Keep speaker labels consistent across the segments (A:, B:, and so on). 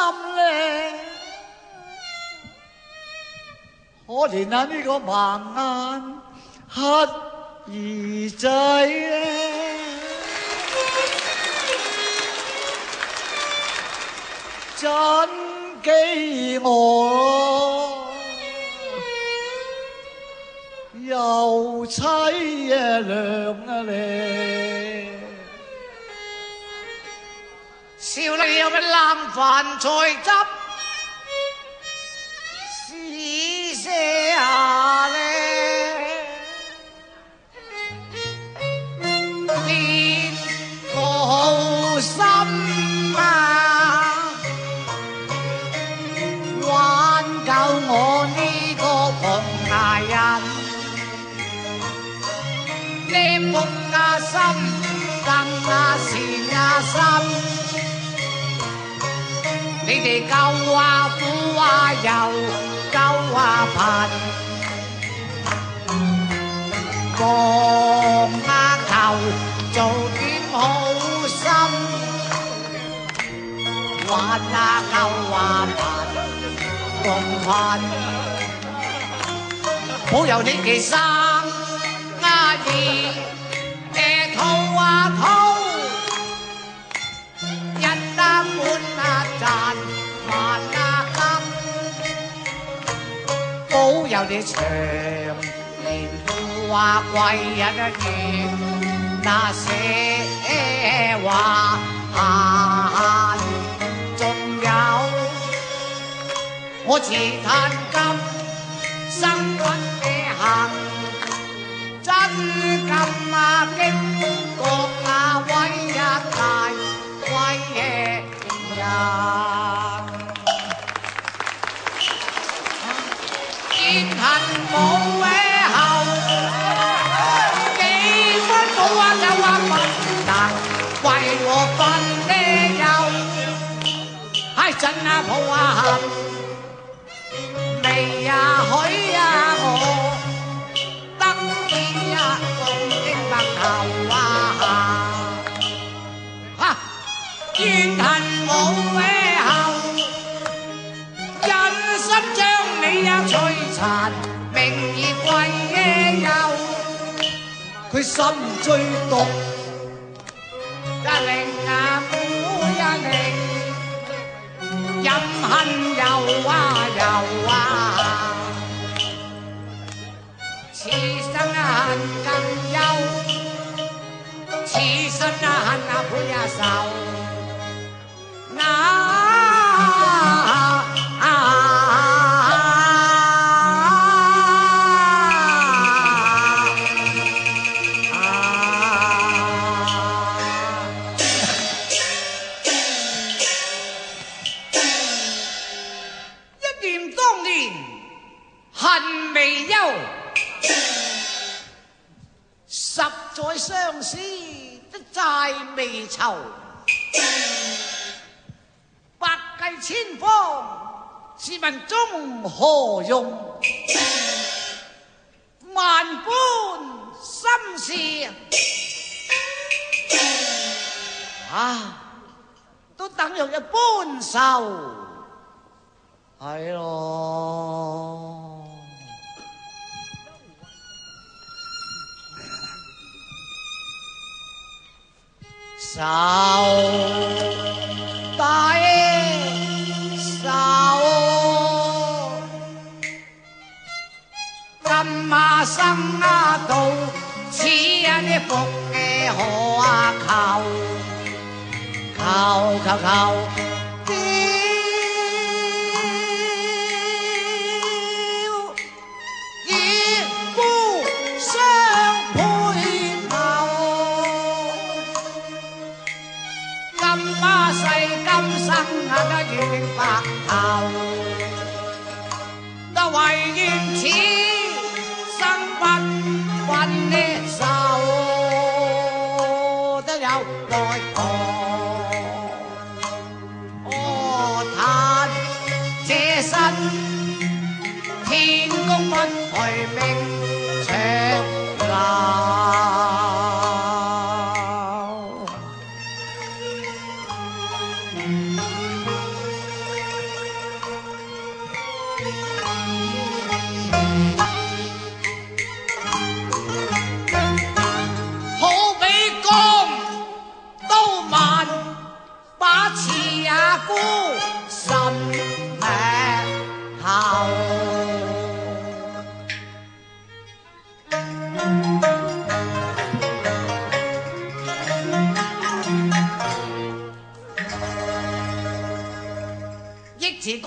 A: 咧。可憐啊呢個盲眼乞兒仔咧，真飢餓又凄涼啊咧。少女有乜冷飯菜汁？試些下咧，練個好心啊，挽救我呢個窮牙人。呢木牙心，更牙善牙心。你哋救啊苦啊又救啊貧，望啊求做點好心，還啊救啊貧共貧，保佑你哋生啊兒，吐啊吐。賺萬啊金，保佑你長年富華貴人啊願那些話仲有我自嘆今生活嘅行，真金啊經國啊偉啊大偉嘅見恨無尾後，幾番冇話就話不能為我分呢又，係真啊抱啊恨，未啊許啊我，得意啊共應白頭啊怨恨無尾後，人生將你啊摧殘，名而貴嘅又，佢心最毒，一令啊苦一令，任恨又啊又啊，此生啊恨更憂，此生啊恨啊倍啊愁。一念當年恨未休，十載相思的債未酬。百計千方，試問終何用？萬般心事啊，都等用一般愁，係咯。愁大愁，今啊生啊道，似啊啲福嘅可啊求，求求求。白頭，都為願此生不分呢愁，都有愛何？哦，嘆這身天公不賠命長流。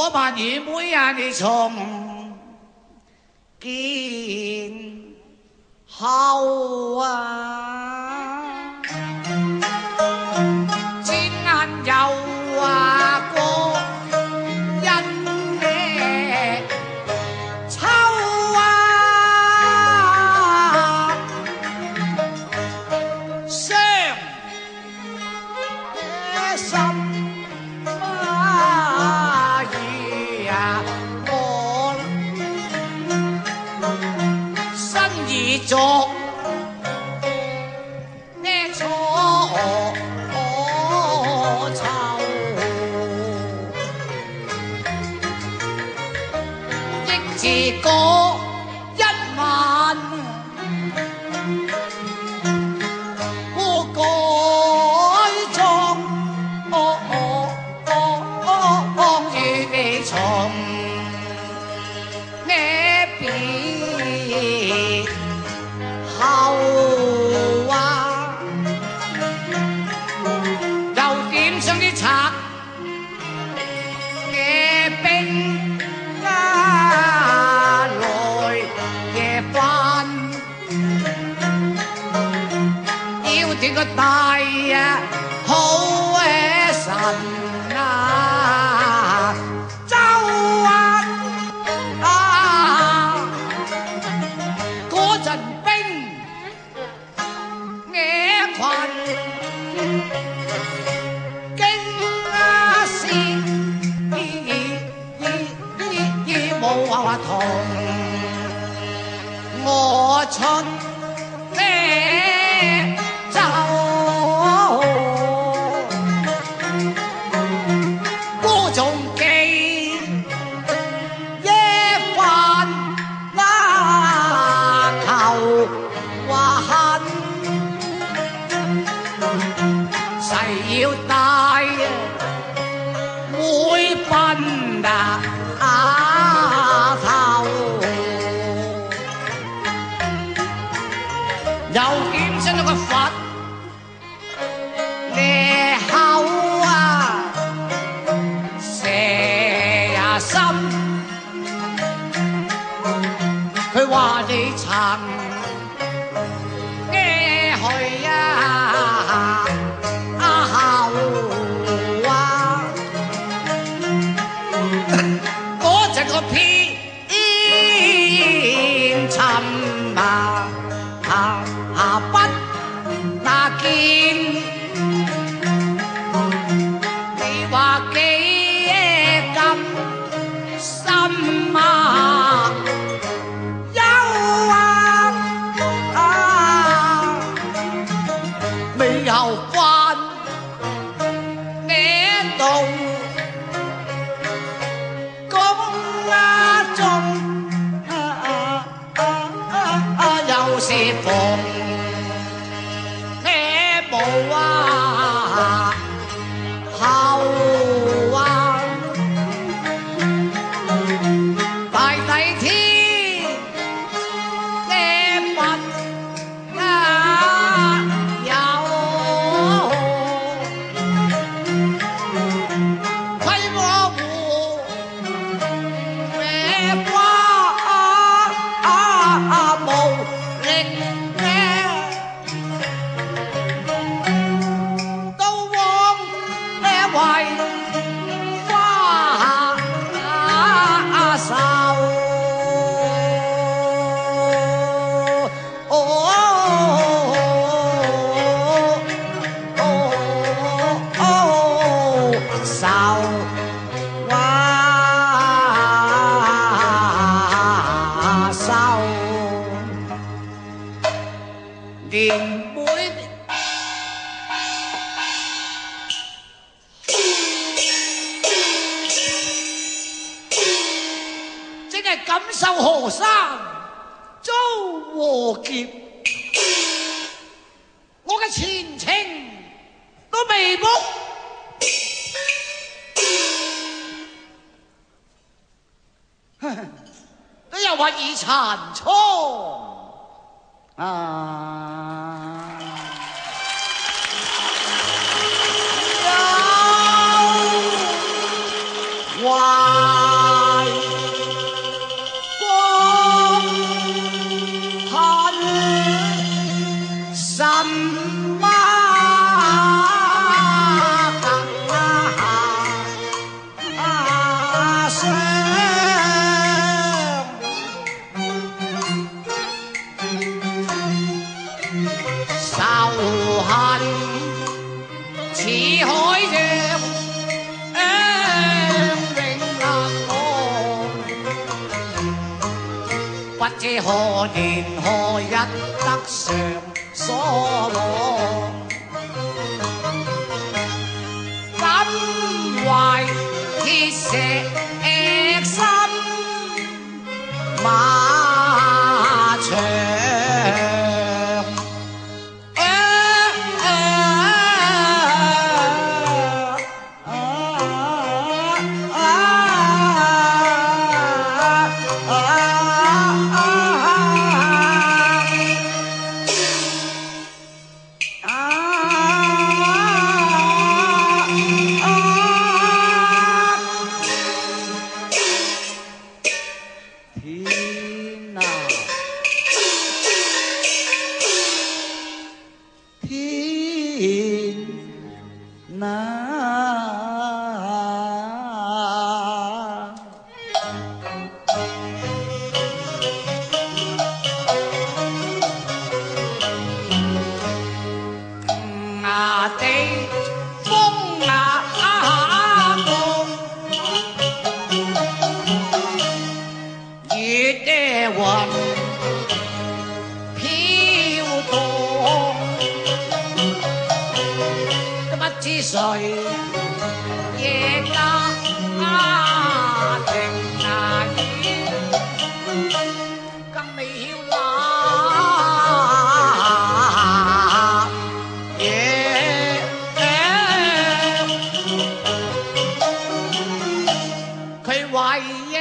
A: 我怕愚妹啊，你從見後啊，轉眼又話過一夜秋啊，傷心啊意啊，我身已作咩錯臭，憶自嗰一晚我改裝與你從咩別後啊，又點上啲賊嘅兵啊來夜飯，要斷個大啊好神啊，周啊嗰陣兵野群經線冇話同我出咩走，嗰種記夜飯啊求話恨，誓要帶會笨啊頭，又點上咗個佛裂口啊，蛇呀心，佢話你曾嘅去啊後啊，嗰陣個偏沉啊不那見，你話幾咁深啊憂啊未有關呢度公啊中又是逢呢無啊後啊，大抵天呢物啊有規模糊咩花無力嘅都往呢為花愁，愁啊愁，連妹正係感受河山遭禍劫，我嘅前程都未卜，都又話已殘倉啊！有話马上，仇恨似海洋。不知何年何日得償所望，感懷鐵石心馬場。誰夜家庭那遠，更未曉那夜佢為嘢。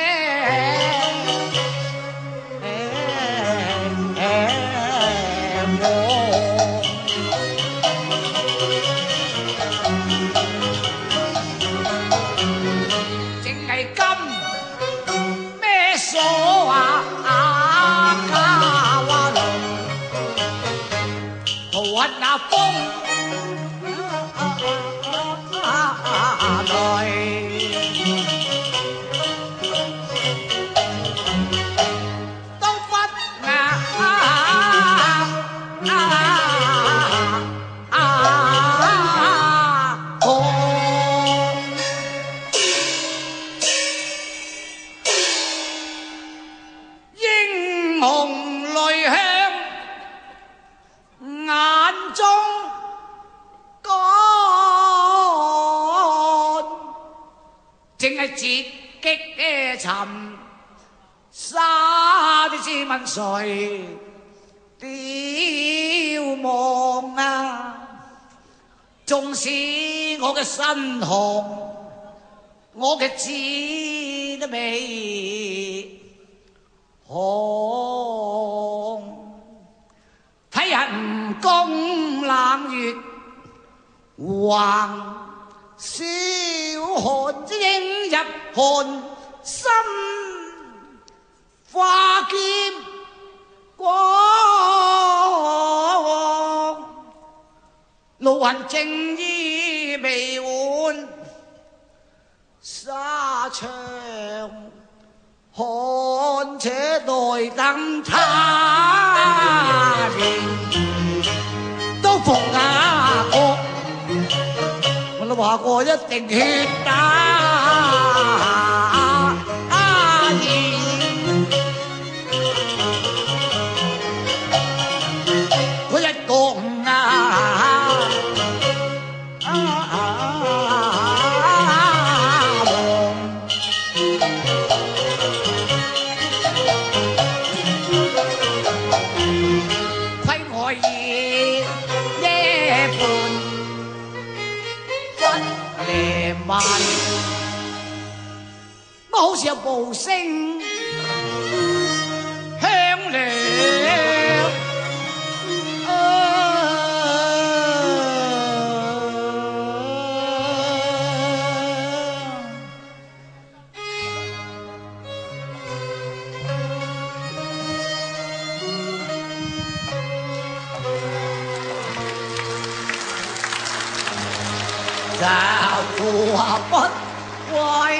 A: 那風來，都不過英雄淚向眼中乾，淨係截擊嘅尋沙啲自問誰凋亡啊！縱使我嘅身紅，我嘅字都未紅。睇人工冷月橫小寒，映入寒心花劍光，路雲正衣未換沙場，看且待等他年。都服啊我都話過一定血打我一個乜好似有部聲響亮， 話不歸。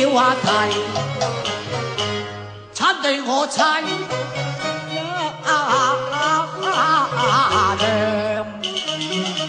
A: 話題，親對我妻娘。